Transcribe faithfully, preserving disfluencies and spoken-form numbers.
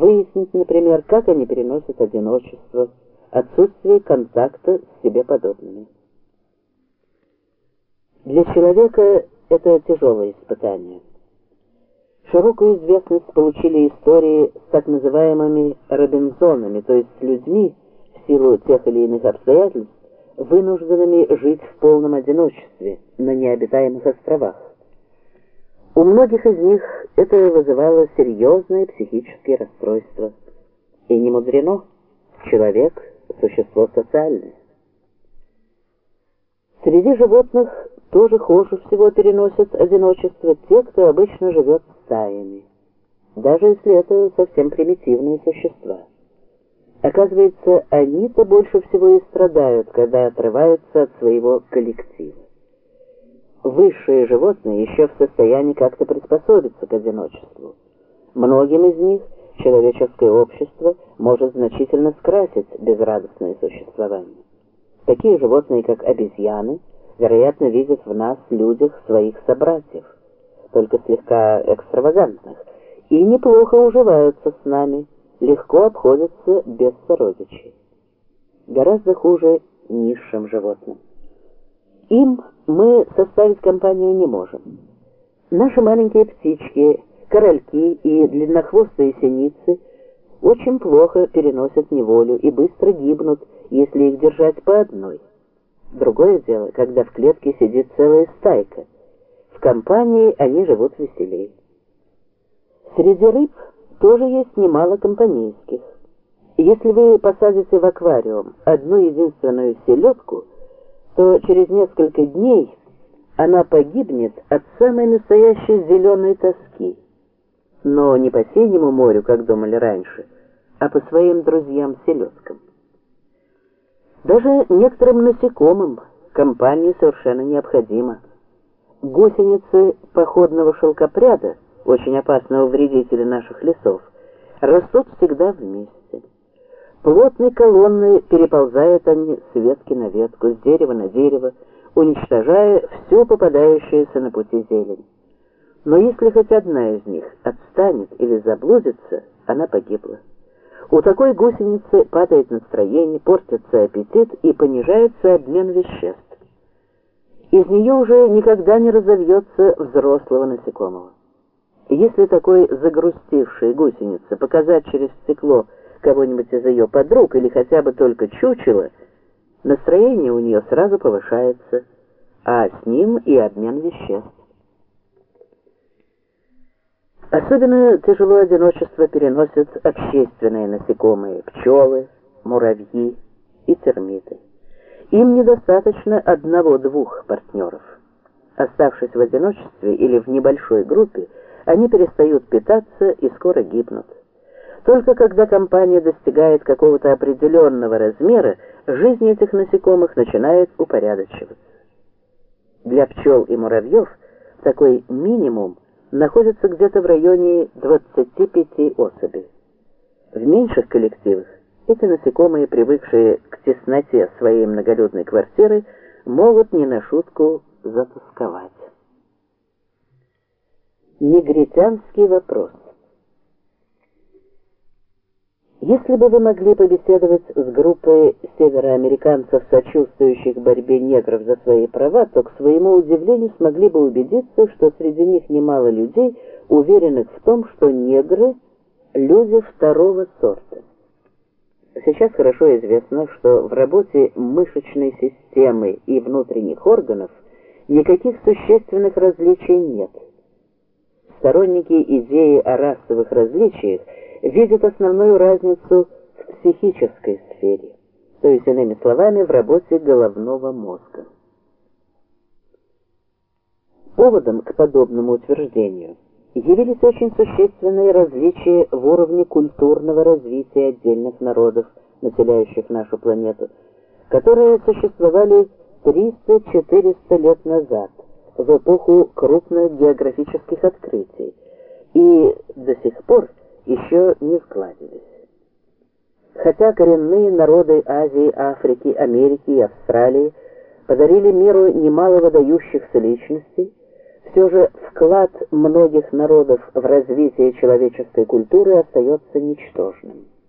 выяснить, например, как они переносят одиночество, отсутствие контакта с себе подобными. Для человека это тяжелое испытание. Широкую известность получили истории с так называемыми Робинзонами, то есть с людьми, в силу тех или иных обстоятельств, вынужденными жить в полном одиночестве на необитаемых островах. У многих из них это вызывало серьезные психические расстройства. И не мудрено, человек – существо социальное. Среди животных тоже хуже всего переносят одиночество те, кто обычно живет стаями, даже если это совсем примитивные существа. Оказывается, они-то больше всего и страдают, когда отрываются от своего коллектива. Высшие животные еще в состоянии как-то приспособиться к одиночеству. Многим из них человеческое общество может значительно скрасить безрадостное существование. Такие животные, как обезьяны, вероятно, видят в нас, людях, своих собратьев, только слегка экстравагантных, и неплохо уживаются с нами, легко обходятся без сородичей. Гораздо хуже низшим животным. Им мы составить компанию не можем. Наши маленькие птички, корольки и длиннохвостые синицы очень плохо переносят неволю и быстро гибнут, если их держать по одной. Другое дело, когда в клетке сидит целая стайка. В компании они живут веселей. Среди рыб тоже есть немало компанейских. Если вы посадите в аквариум одну единственную селедку, то через несколько дней она погибнет от самой настоящей зеленой тоски. Но не по синему морю, как думали раньше, а по своим друзьям-селедкам. Даже некоторым насекомым компания совершенно необходима. Гусеницы походного шелкопряда, очень опасного вредителя наших лесов, растут всегда вместе. Плотной колонной переползают они с ветки на ветку, с дерева на дерево, уничтожая всю попадающуюся на пути зелень. Но если хоть одна из них отстанет или заблудится, она погибла. У такой гусеницы падает настроение, портится аппетит и понижается обмен веществ. Из нее уже никогда не разовьется взрослого насекомого. Если такой загрустившей гусенице показать через стекло кого-нибудь из ее подруг или хотя бы только чучело, настроение у нее сразу повышается, а с ним и обмен веществ. Особенно тяжело одиночество переносят общественные насекомые, пчелы, муравьи и термиты. Им недостаточно одного-двух партнеров. Оставшись в одиночестве или в небольшой группе, они перестают питаться и скоро гибнут. Только когда компания достигает какого-то определенного размера, жизнь этих насекомых начинает упорядочиваться. Для пчел и муравьев такой минимум находится где-то в районе двадцати пяти особей. В меньших коллективах эти насекомые, привыкшие к тесноте своей многолюдной квартиры, могут не на шутку затосковать. Негритянский вопрос. Если бы вы могли побеседовать с группой североамериканцев, сочувствующих борьбе негров за свои права, то, к своему удивлению, смогли бы убедиться, что среди них немало людей, уверенных в том, что негры – люди второго сорта. Сейчас хорошо известно, что в работе мышечной системы и внутренних органов никаких существенных различий нет. Сторонники идеи о расовых различиях видят основную разницу в психической сфере, то есть, иными словами, в работе головного мозга. Поводом к подобному утверждению явились очень существенные различия в уровне культурного развития отдельных народов, населяющих нашу планету, которые существовали триста-четыреста лет назад, в эпоху крупных географических открытий, и до сих пор еще не сгладились. Хотя коренные народы Азии, Африки, Америки и Австралии подарили миру немало выдающихся личностей, все же вклад многих народов в развитие человеческой культуры остается ничтожным.